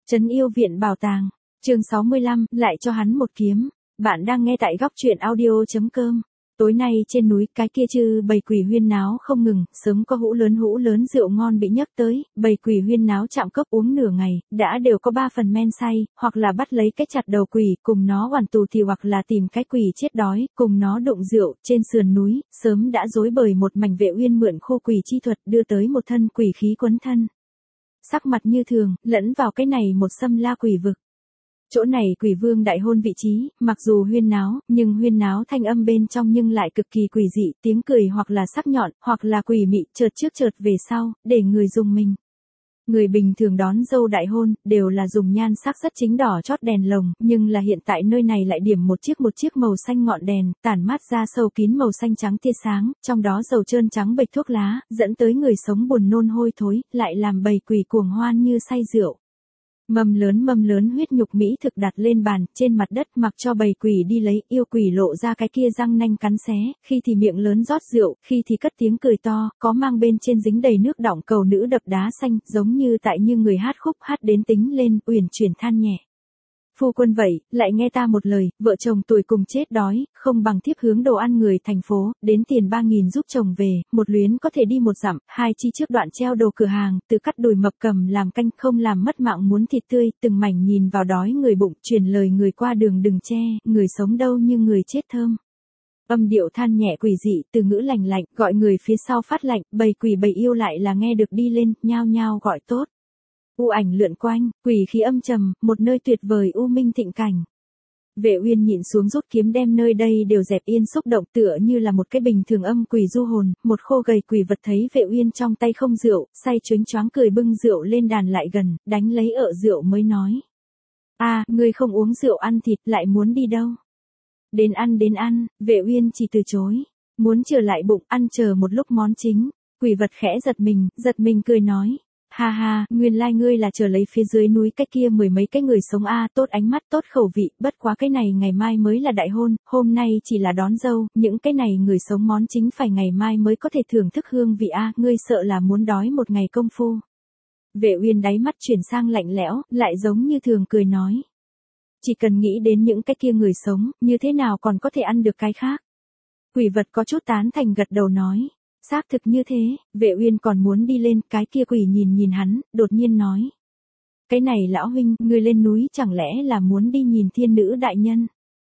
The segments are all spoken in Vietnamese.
Trấn yêu viện bảo tàng. Chương 65, lại cho hắn một kiếm. Bạn đang nghe tại góc truyện audio.com. Tối nay trên núi cái kia chư bầy quỷ huyên náo không ngừng, sớm có hũ lớn rượu ngon bị nhấc tới, bầy quỷ huyên náo chạm cốc uống nửa ngày, đã đều có 3 phần men say, hoặc là bắt lấy cái chặt đầu quỷ, cùng nó hoàn tù thì hoặc là tìm cái quỷ chết đói, cùng nó đụng rượu, trên sườn núi, sớm đã rối bời một mảnh Vệ Uyên mượn khô quỷ chi thuật đưa tới một thân quỷ khí quấn thân. Sắc mặt như thường, lẫn vào cái này một xâm la quỷ vực. Chỗ này quỷ vương đại hôn vị trí, mặc dù huyên náo, nhưng huyên náo thanh âm bên trong nhưng lại cực kỳ quỷ dị, tiếng cười hoặc là sắc nhọn, hoặc là quỷ mị, chợt trước chợt về sau, để người dùng mình. Người bình thường đón dâu đại hôn, đều là dùng nhan sắc rất chính đỏ chót đèn lồng, nhưng là hiện tại nơi này lại điểm một chiếc màu xanh ngọn đèn, tản mát ra sâu kín màu xanh trắng tia sáng, trong đó dầu trơn trắng bệch thuốc lá, dẫn tới người sống buồn nôn hôi thối, lại làm bầy quỷ cuồng hoan như say rượu. Mâm lớn huyết nhục mỹ thực đặt lên bàn, trên mặt đất mặc cho bầy quỷ đi lấy, yêu quỷ lộ ra cái kia răng nanh cắn xé, khi thì miệng lớn rót rượu, khi thì cất tiếng cười to, có mang bên trên dính đầy nước đọng cầu nữ đập đá xanh, giống như tại như người hát khúc hát đến tính lên, uyển chuyển than nhẹ. Phu quân vậy, lại nghe ta một lời, vợ chồng tuổi cùng chết đói, không bằng thiếp hướng đồ ăn người thành phố, đến tiền 3.000 giúp chồng về, một luyến có thể đi một dặm, hai chi trước đoạn treo đồ cửa hàng, từ cắt đùi mập cầm làm canh không làm mất mạng muốn thịt tươi, từng mảnh nhìn vào đói người bụng, truyền lời người qua đường đừng che, người sống đâu như người chết thơm. Âm điệu than nhẹ quỷ dị, từ ngữ lành lạnh, gọi người phía sau phát lạnh, bầy quỷ bầy yêu lại là nghe được đi lên, nhao nhao gọi tốt. U ảnh lượn quanh, quỷ khí âm trầm, một nơi tuyệt vời u minh thịnh cảnh. Vệ Uyên nhịn xuống rút kiếm đem nơi đây đều dẹp yên xúc động tựa như là một cái bình thường âm quỷ du hồn, một khô gầy quỷ vật thấy Vệ Uyên trong tay không rượu, say choáng choáng cười bưng rượu lên đàn lại gần, đánh lấy ợ rượu mới nói. Ngươi không uống rượu ăn thịt lại muốn đi đâu? Đến ăn, Vệ Uyên chỉ từ chối. Muốn trở lại bụng ăn chờ một lúc món chính, quỷ vật khẽ giật mình cười nói. Ha, nguyên lai ngươi là chờ lấy phía dưới núi cái kia 10 mấy cái người sống tốt ánh mắt tốt khẩu vị, bất quá cái này ngày mai mới là đại hôn, hôm nay chỉ là đón dâu, những cái này người sống món chính phải ngày mai mới có thể thưởng thức hương vị ngươi sợ là muốn đói một ngày công phu. Vệ Uyên đáy mắt chuyển sang lạnh lẽo, lại giống như thường cười nói. Chỉ cần nghĩ đến những cái kia người sống, như thế nào còn có thể ăn được cái khác. Quỷ vật có chút tán thành gật đầu nói. Xác thực như thế, Vệ Uyên còn muốn đi lên, cái kia quỷ nhìn hắn, đột nhiên nói. Cái này lão huynh, ngươi lên núi chẳng lẽ là muốn đi nhìn thiên nữ đại nhân?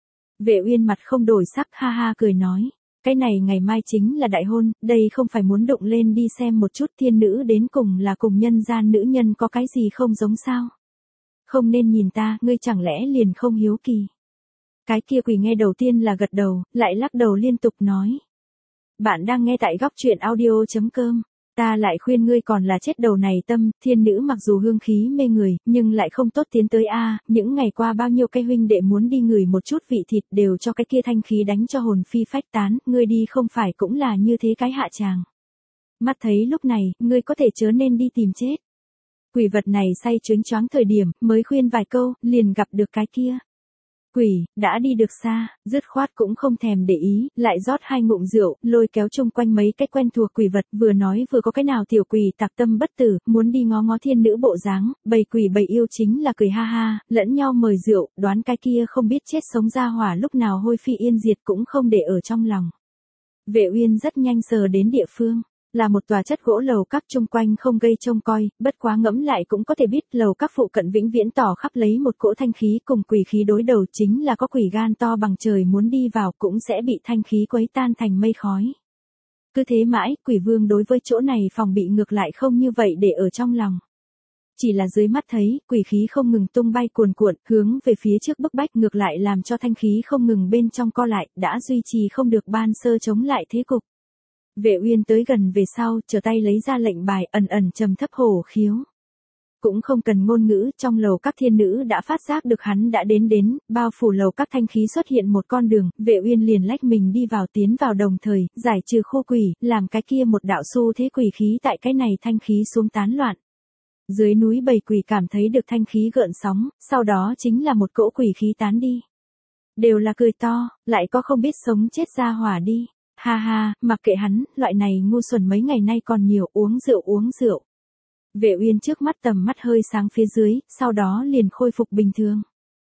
Vệ Uyên mặt không đổi sắc ha cười nói. Cái này ngày mai chính là đại hôn, đây không phải muốn đụng lên đi xem một chút thiên nữ đến cùng là cùng nhân gian nữ nhân có cái gì không giống sao? Không nên nhìn ta, ngươi chẳng lẽ liền không hiếu kỳ? Cái kia quỷ nghe đầu tiên là gật đầu, lại lắc đầu liên tục nói. Bạn đang nghe tại góc truyện audio.com. Ta lại khuyên ngươi còn là chết đầu này tâm, thiên nữ mặc dù hương khí mê người, nhưng lại không tốt tiến tới những ngày qua bao nhiêu cái huynh đệ muốn đi ngửi một chút vị thịt đều cho cái kia thanh khí đánh cho hồn phi phách tán, ngươi đi không phải cũng là như thế cái hạ tràng. Mắt thấy lúc này, ngươi có thể chớ nên đi tìm chết. Quỷ vật này say choáng thời điểm, mới khuyên vài câu, liền gặp được cái kia. Quỷ, đã đi được xa, dứt khoát cũng không thèm để ý, lại rót 2 ngụm rượu, lôi kéo chung quanh mấy cái quen thuộc quỷ vật, vừa nói vừa có cái nào tiểu quỷ tạc tâm bất tử, muốn đi ngó thiên nữ bộ dáng, bầy quỷ bầy yêu chính là cười ha, lẫn nhau mời rượu, đoán cái kia không biết chết sống ra hỏa lúc nào hôi phi yên diệt cũng không để ở trong lòng. Vệ Uyên rất nhanh sờ đến địa phương. Là một tòa chất gỗ lầu các chung quanh không gây trông coi, bất quá ngẫm lại cũng có thể biết lầu các phụ cận vĩnh viễn tỏ khắp lấy một cỗ thanh khí cùng quỷ khí đối đầu chính là có quỷ gan to bằng trời muốn đi vào cũng sẽ bị thanh khí quấy tan thành mây khói. Cứ thế mãi, quỷ vương đối với chỗ này phòng bị ngược lại không như vậy để ở trong lòng. Chỉ là dưới mắt thấy, quỷ khí không ngừng tung bay cuồn cuộn, hướng về phía trước bức bách ngược lại làm cho thanh khí không ngừng bên trong co lại, đã duy trì không được ban sơ chống lại thế cục. Vệ Uyên tới gần về sau, trở tay lấy ra lệnh bài ẩn trầm thấp hổ khiếu. Cũng không cần ngôn ngữ, trong lầu các thiên nữ đã phát giác được hắn đã đến, bao phủ lầu các thanh khí xuất hiện một con đường, Vệ Uyên liền lách mình đi vào tiến vào đồng thời, giải trừ khô quỷ, làm cái kia một đạo xu thế quỷ khí tại cái này thanh khí xuống tán loạn. Dưới núi bầy quỷ cảm thấy được thanh khí gợn sóng, sau đó chính là một cỗ quỷ khí tán đi. Đều là cười to, lại có không biết sống chết ra hỏa đi. Ha, mặc kệ hắn, loại này ngu xuẩn mấy ngày nay còn nhiều, uống rượu. Vệ Uyên trước mắt tầm mắt hơi sáng phía dưới, sau đó liền khôi phục bình thường.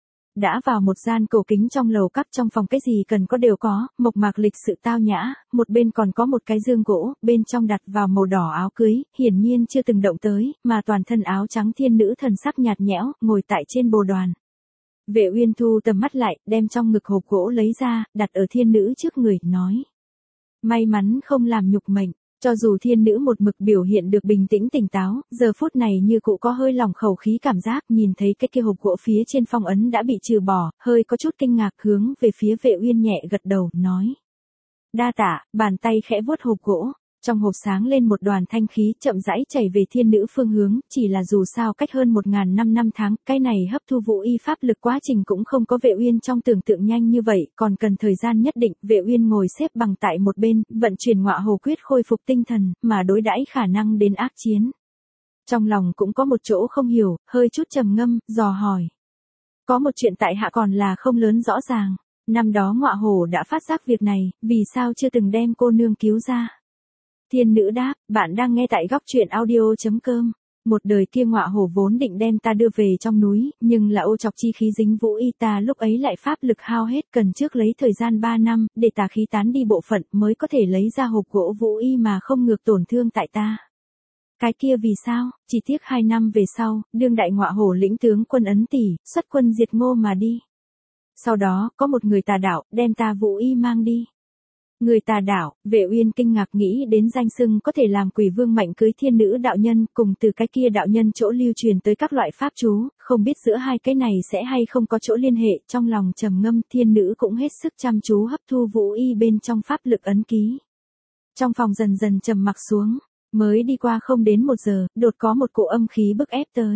Đã vào một gian cổ kính trong lầu các, trong phòng cái gì cần có đều có, mộc mạc lịch sự tao nhã, một bên còn có một cái giường gỗ, bên trong đặt vào màu đỏ áo cưới, hiển nhiên chưa từng động tới, mà toàn thân áo trắng thiên nữ thần sắc nhạt nhẽo, ngồi tại trên bồ đoàn. Vệ Uyên thu tầm mắt lại, đem trong ngực hộp gỗ lấy ra, đặt ở thiên nữ trước người, nói. May mắn không làm nhục mệnh. Cho dù thiên nữ một mực biểu hiện được bình tĩnh tỉnh táo, giờ phút này như cụ có hơi lòng khẩu khí cảm giác, nhìn thấy cái kia hộp gỗ phía trên phong ấn đã bị trừ bỏ, hơi có chút kinh ngạc, hướng về phía Vệ Uyên nhẹ gật đầu, nói. Đa tạ, bàn tay khẽ vuốt hộp gỗ. Trong hộp sáng lên một đoàn thanh khí, chậm rãi chảy về thiên nữ phương hướng, chỉ là dù sao cách hơn 1000 năm tháng, cái này hấp thu vũ y pháp lực quá trình cũng không có Vệ Uyên trong tưởng tượng nhanh như vậy, còn cần thời gian nhất định. Vệ Uyên ngồi xếp bằng tại một bên, vận chuyển Ngọa Hồ quyết khôi phục tinh thần, mà đối đãi khả năng đến ác chiến. Trong lòng cũng có một chỗ không hiểu, hơi chút trầm ngâm, dò hỏi. Có một chuyện tại hạ còn là không lớn rõ ràng, năm đó Ngọa Hồ đã phát giác việc này, vì sao chưa từng đem cô nương cứu ra? Thiên nữ đáp, bạn đang nghe tại góc truyện audio.com. Một đời kia Ngọa Hổ vốn định đem ta đưa về trong núi, nhưng là ô chọc chi khí dính vũ y ta lúc ấy lại pháp lực hao hết, cần trước lấy thời gian 3 năm, để tà khí tán đi bộ phận mới có thể lấy ra hộp gỗ vũ y mà không ngược tổn thương tại ta. Cái kia vì sao, chỉ tiếc 2 năm về sau, đương đại Ngọa Hổ lĩnh tướng quân Ấn Tỷ, xuất quân diệt Ngô mà đi. Sau đó, có một người tà đạo, đem ta vũ y mang đi. Người tà đạo, Vệ Uyên kinh ngạc nghĩ đến danh xưng có thể làm quỷ vương mạnh cưới thiên nữ đạo nhân, cùng từ cái kia đạo nhân chỗ lưu truyền tới các loại pháp chú, không biết giữa hai cái này sẽ hay không có chỗ liên hệ, trong lòng trầm ngâm, thiên nữ cũng hết sức chăm chú hấp thu vũ y bên trong pháp lực ấn ký. Trong phòng dần dần trầm mặc xuống, mới đi qua không đến 1 giờ, đột có một cỗ âm khí bức ép tới.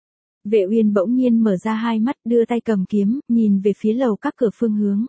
Vệ Uyên bỗng nhiên mở ra hai mắt, đưa tay cầm kiếm, nhìn về phía lầu các cửa phương hướng.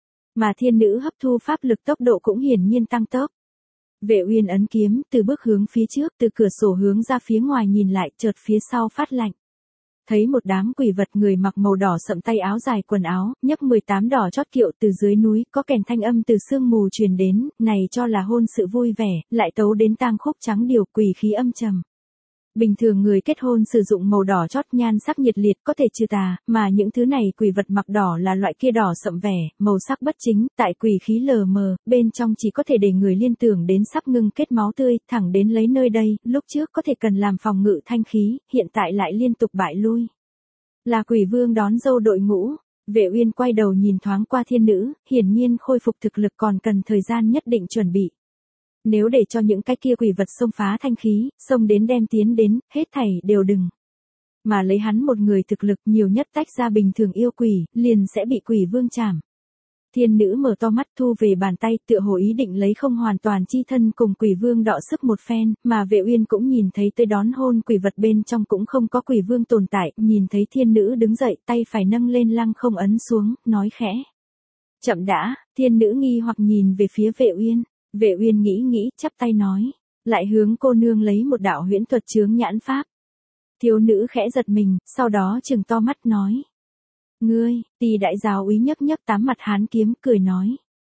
Mà thiên nữ hấp thu pháp lực tốc độ cũng hiển nhiên tăng tốc. Vệ Uyên ấn kiếm, từ bước hướng phía trước, từ cửa sổ hướng ra phía ngoài nhìn lại, chợt phía sau phát lạnh. Thấy một đám quỷ vật, người mặc màu đỏ sậm, tay áo dài quần áo, nhấc 18 đỏ chót kiệu, từ dưới núi, có kèn thanh âm từ sương mù truyền đến, này cho là hôn sự vui vẻ, lại tấu đến tang khúc trắng điều, quỷ khí âm trầm. Bình thường người kết hôn sử dụng màu đỏ chót, nhan sắc nhiệt liệt, có thể trừ tà, mà những thứ này quỷ vật mặc đỏ là loại kia đỏ sậm vẻ, màu sắc bất chính, tại quỷ khí lờ mờ, bên trong chỉ có thể để người liên tưởng đến sắp ngưng kết máu tươi, thẳng đến lấy nơi đây, lúc trước có thể cần làm phòng ngự thanh khí, hiện tại lại liên tục bại lui. Là quỷ vương đón dâu đội ngũ. Vệ Uyên quay đầu nhìn thoáng qua thiên nữ, hiển nhiên khôi phục thực lực còn cần thời gian nhất định chuẩn bị. Nếu để cho những cái kia quỷ vật xông phá thanh khí, xông đến đem tiến đến, hết thảy đều đừng. Mà lấy hắn một người thực lực, nhiều nhất tách ra bình thường yêu quỷ, liền sẽ bị quỷ vương chảm. Thiên nữ mở to mắt, thu về bàn tay, tựa hồ ý định lấy không hoàn toàn chi thân cùng quỷ vương đọ sức một phen, mà Vệ Uyên cũng nhìn thấy tới đón hôn quỷ vật bên trong cũng không có quỷ vương tồn tại, nhìn thấy thiên nữ đứng dậy, tay phải nâng lên lăng không ấn xuống, nói khẽ. Chậm đã, thiên nữ nghi hoặc nhìn về phía Vệ Uyên. Vệ Uyên nghĩ, chắp tay nói, lại hướng cô nương lấy một đạo huyễn thuật chướng nhãn pháp. Thiếu nữ khẽ giật mình, sau đó trừng to mắt nói. Ngươi, Tỳ đại giáo úy nhấc tám mặt hán kiếm, cười nói.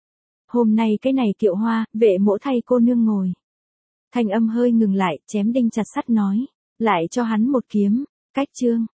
Hôm nay cái này kiệu hoa, vệ mỗ thay cô nương ngồi. Thanh âm hơi ngừng lại, chém đinh chặt sắt nói, lại cho hắn một kiếm, cách chương.